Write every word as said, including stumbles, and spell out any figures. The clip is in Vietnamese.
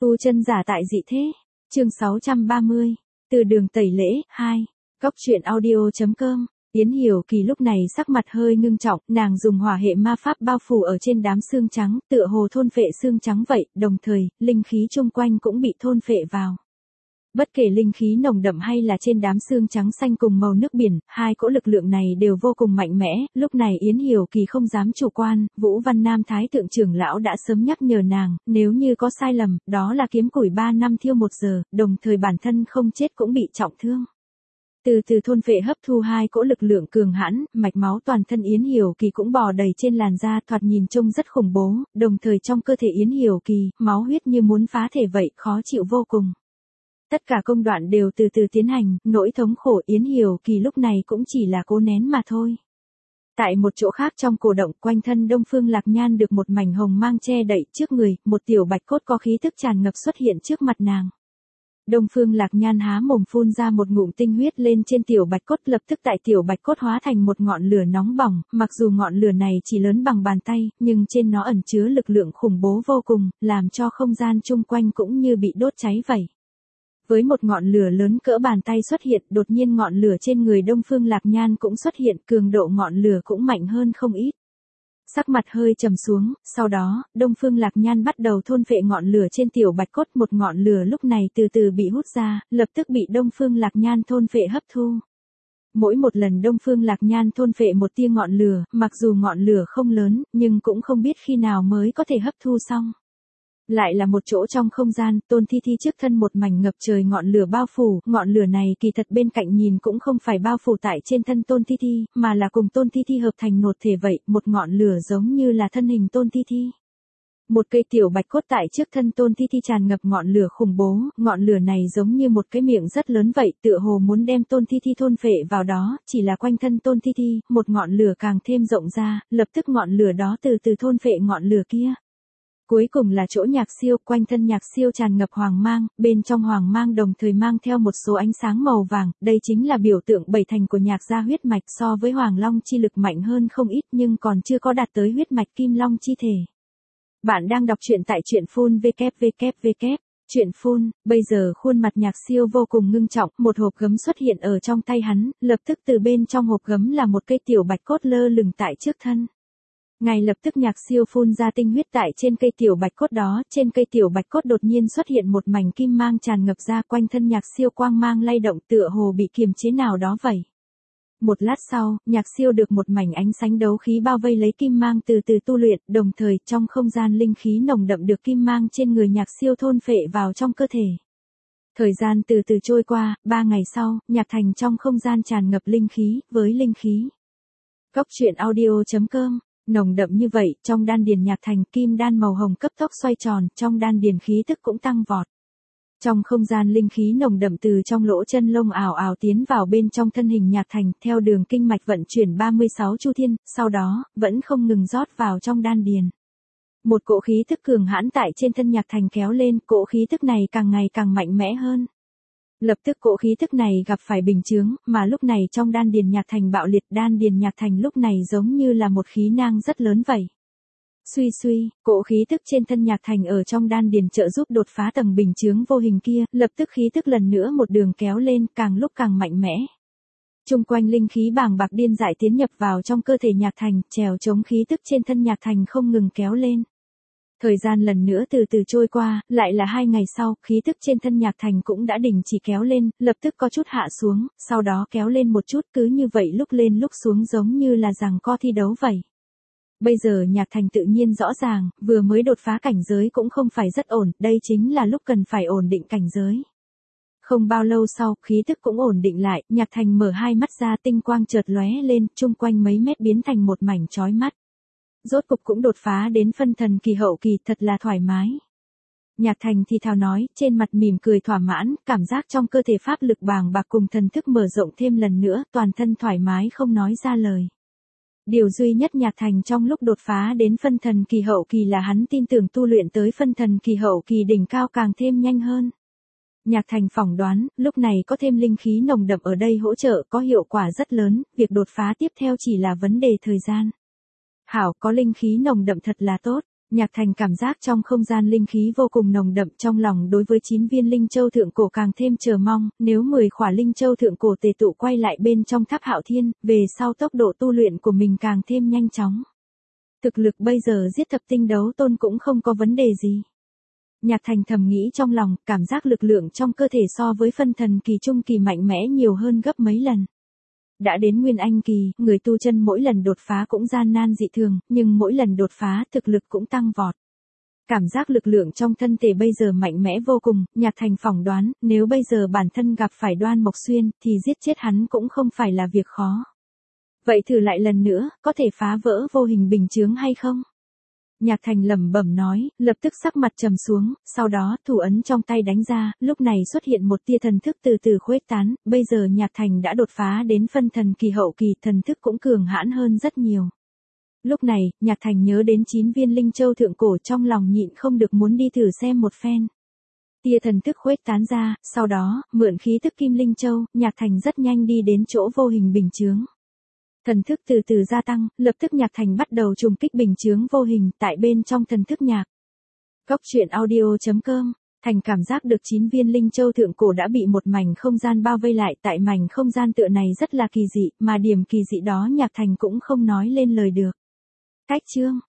Tu chân giả tại dị thế. Chương sáu trăm ba mươi. Từ đường tẩy lễ, hai. Góc truyện audio.com. Yến Hiểu Kỳ lúc này sắc mặt hơi ngưng trọng, nàng dùng hỏa hệ ma pháp bao phủ ở trên đám xương trắng, tựa hồ thôn phệ xương trắng vậy, đồng thời, linh khí chung quanh cũng bị thôn phệ vào. Bất kể linh khí nồng đậm hay là trên đám xương trắng xanh cùng màu nước biển, hai cỗ lực lượng này đều vô cùng mạnh mẽ, lúc này Yến Hiểu Kỳ không dám chủ quan, Vũ Văn Nam Thái Thượng trưởng lão đã sớm nhắc nhở nàng, nếu như có sai lầm, đó là kiếm củi ba năm thiêu một giờ, đồng thời bản thân không chết cũng bị trọng thương. Từ từ thôn phệ hấp thu hai cỗ lực lượng cường hãn, mạch máu toàn thân Yến Hiểu Kỳ cũng bò đầy trên làn da, thoạt nhìn trông rất khủng bố, đồng thời trong cơ thể Yến Hiểu Kỳ, máu huyết như muốn phá thể vậy, khó chịu vô cùng. Tất cả công đoạn đều từ từ tiến hành, nỗi thống khổ Yến Hiểu Kỳ lúc này cũng chỉ là cố nén mà thôi. Tại một chỗ khác trong cổ động, quanh thân Đông Phương Lạc Nhan được một mảnh hồng mang che đậy trước người, một tiểu bạch cốt có khí tức tràn ngập xuất hiện trước mặt nàng. Đông Phương Lạc Nhan há mồm phun ra một ngụm tinh huyết lên trên tiểu bạch cốt, lập tức tại tiểu bạch cốt hóa thành một ngọn lửa nóng bỏng, mặc dù ngọn lửa này chỉ lớn bằng bàn tay, nhưng trên nó ẩn chứa lực lượng khủng bố vô cùng, làm cho không gian chung quanh cũng như bị đốt cháy vậy. Với một ngọn lửa lớn cỡ bàn tay xuất hiện, đột nhiên ngọn lửa trên người Đông Phương Lạc Nhan cũng xuất hiện, cường độ ngọn lửa cũng mạnh hơn không ít. Sắc mặt hơi trầm xuống, sau đó, Đông Phương Lạc Nhan bắt đầu thôn phệ ngọn lửa trên tiểu bạch cốt, một ngọn lửa lúc này từ từ bị hút ra, lập tức bị Đông Phương Lạc Nhan thôn phệ hấp thu. Mỗi một lần Đông Phương Lạc Nhan thôn phệ một tia ngọn lửa, mặc dù ngọn lửa không lớn, nhưng cũng không biết khi nào mới có thể hấp thu xong. Lại là một chỗ trong không gian, Tôn Thi Thi trước thân một mảnh ngập trời ngọn lửa bao phủ, ngọn lửa này kỳ thật bên cạnh nhìn cũng không phải bao phủ tại trên thân Tôn Thi Thi, mà là cùng Tôn Thi Thi hợp thành một thể vậy, một ngọn lửa giống như là thân hình Tôn Thi Thi. Một cây tiểu bạch cốt tại trước thân Tôn Thi Thi tràn ngập ngọn lửa khủng bố, ngọn lửa này giống như một cái miệng rất lớn vậy, tựa hồ muốn đem Tôn Thi Thi thôn phệ vào đó, chỉ là quanh thân Tôn Thi Thi, một ngọn lửa càng thêm rộng ra, lập tức ngọn lửa đó từ từ thôn phệ ngọn lửa kia. Cuối cùng là chỗ Nhạc Siêu, quanh thân Nhạc Siêu tràn ngập hoàng mang, bên trong hoàng mang đồng thời mang theo một số ánh sáng màu vàng, đây chính là biểu tượng bảy thành của Nhạc gia huyết mạch, so với Hoàng Long chi lực mạnh hơn không ít nhưng còn chưa có đạt tới huyết mạch Kim Long chi thể. Bạn đang đọc truyện tại truyện phun vê kép vê kép vê kép. Truyện phun, bây giờ khuôn mặt Nhạc Siêu vô cùng ngưng trọng, một hộp gấm xuất hiện ở trong tay hắn, lập tức từ bên trong hộp gấm là một cây tiểu bạch cốt lơ lửng tại trước thân. Ngay lập tức Nhạc Siêu phun ra tinh huyết tại trên cây tiểu bạch cốt đó, trên cây tiểu bạch cốt đột nhiên xuất hiện một mảnh kim mang tràn ngập ra, quanh thân Nhạc Siêu quang mang lay động tựa hồ bị kiềm chế nào đó vậy. Một lát sau, Nhạc Siêu được một mảnh ánh sáng đấu khí bao vây lấy kim mang từ từ tu luyện, đồng thời trong không gian linh khí nồng đậm được kim mang trên người Nhạc Siêu thôn phệ vào trong cơ thể. Thời gian từ từ trôi qua, ba ngày sau, Nhạc Thành trong không gian tràn ngập linh khí, với linh khí. Góc truyện audio.com. Nồng đậm như vậy, trong đan điền Nhạc Thành, kim đan màu hồng cấp tốc xoay tròn, trong đan điền khí tức cũng tăng vọt. Trong không gian linh khí nồng đậm từ trong lỗ chân lông ảo ảo tiến vào bên trong thân hình Nhạc Thành, theo đường kinh mạch vận chuyển ba mươi sáu chu thiên, sau đó, vẫn không ngừng rót vào trong đan điền. Một cỗ khí tức cường hãn tại trên thân Nhạc Thành kéo lên, cỗ khí tức này càng ngày càng mạnh mẽ hơn. Lập tức cỗ khí tức này gặp phải bình chướng, mà lúc này trong đan điền Nhạc Thành bạo liệt, đan điền Nhạc Thành lúc này giống như là một khí nang rất lớn vậy. Suy suy, cỗ khí tức trên thân Nhạc Thành ở trong đan điền trợ giúp đột phá tầng bình chướng vô hình kia, lập tức khí tức lần nữa một đường kéo lên, càng lúc càng mạnh mẽ. Chung quanh linh khí bàng bạc điên dại tiến nhập vào trong cơ thể Nhạc Thành, trèo chống khí tức trên thân Nhạc Thành không ngừng kéo lên. Thời gian lần nữa từ từ trôi qua, lại là hai ngày sau, khí tức trên thân Nhạc Thành cũng đã đình chỉ kéo lên, lập tức có chút hạ xuống, sau đó kéo lên một chút, cứ như vậy lúc lên lúc xuống giống như là giằng co thi đấu vậy. Bây giờ Nhạc Thành tự nhiên rõ ràng, vừa mới đột phá cảnh giới cũng không phải rất ổn, đây chính là lúc cần phải ổn định cảnh giới. Không bao lâu sau, khí tức cũng ổn định lại, Nhạc Thành mở hai mắt ra, tinh quang chợt lóe lên, chung quanh mấy mét biến thành một mảnh chói mắt. Rốt cục cũng đột phá đến phân thần kỳ hậu kỳ, thật là thoải mái. Nhạc Thành thì thào nói, trên mặt mỉm cười thỏa mãn, cảm giác trong cơ thể pháp lực bàng bạc cùng thần thức mở rộng thêm lần nữa, toàn thân thoải mái không nói ra lời. Điều duy nhất Nhạc Thành trong lúc đột phá đến phân thần kỳ hậu kỳ là hắn tin tưởng tu luyện tới phân thần kỳ hậu kỳ đỉnh cao càng thêm nhanh hơn. Nhạc Thành phỏng đoán, lúc này có thêm linh khí nồng đậm ở đây hỗ trợ có hiệu quả rất lớn, việc đột phá tiếp theo chỉ là vấn đề thời gian. Hảo, có linh khí nồng đậm thật là tốt. Nhạc Thành cảm giác trong không gian linh khí vô cùng nồng đậm, trong lòng đối với chín viên linh châu thượng cổ càng thêm chờ mong, nếu mười khỏa linh châu thượng cổ tề tụ quay lại bên trong tháp Hạo Thiên, về sau tốc độ tu luyện của mình càng thêm nhanh chóng. Thực lực bây giờ giết thập tinh đấu tôn cũng không có vấn đề gì. Nhạc Thành thầm nghĩ trong lòng, cảm giác lực lượng trong cơ thể so với phân thần kỳ trung kỳ mạnh mẽ nhiều hơn gấp mấy lần. Đã đến Nguyên Anh kỳ, người tu chân mỗi lần đột phá cũng gian nan dị thường, nhưng mỗi lần đột phá thực lực cũng tăng vọt. Cảm giác lực lượng trong thân thể bây giờ mạnh mẽ vô cùng, Nhạc Thành phỏng đoán, nếu bây giờ bản thân gặp phải Đoan Mộc Xuyên, thì giết chết hắn cũng không phải là việc khó. Vậy thử lại lần nữa, có thể phá vỡ vô hình bình chướng hay không? Nhạc Thành lẩm bẩm nói, lập tức sắc mặt trầm xuống, sau đó thủ ấn trong tay đánh ra, lúc này xuất hiện một tia thần thức từ từ khuếch tán, bây giờ Nhạc Thành đã đột phá đến phân thần kỳ hậu kỳ, thần thức cũng cường hãn hơn rất nhiều. Lúc này, Nhạc Thành nhớ đến chín viên linh châu thượng cổ, trong lòng nhịn không được muốn đi thử xem một phen. Tia thần thức khuếch tán ra, sau đó, mượn khí tức kim linh châu, Nhạc Thành rất nhanh đi đến chỗ vô hình bình chướng. Thần thức từ từ gia tăng, lập tức Nhạc Thành bắt đầu trùng kích bình chướng vô hình tại bên trong thần thức nhạc. Cốc truyện audio chấm com, Thành cảm giác được chín viên linh châu thượng cổ đã bị một mảnh không gian bao vây lại, tại mảnh không gian tựa này rất là kỳ dị, mà điểm kỳ dị đó Nhạc Thành cũng không nói lên lời được. Cách chương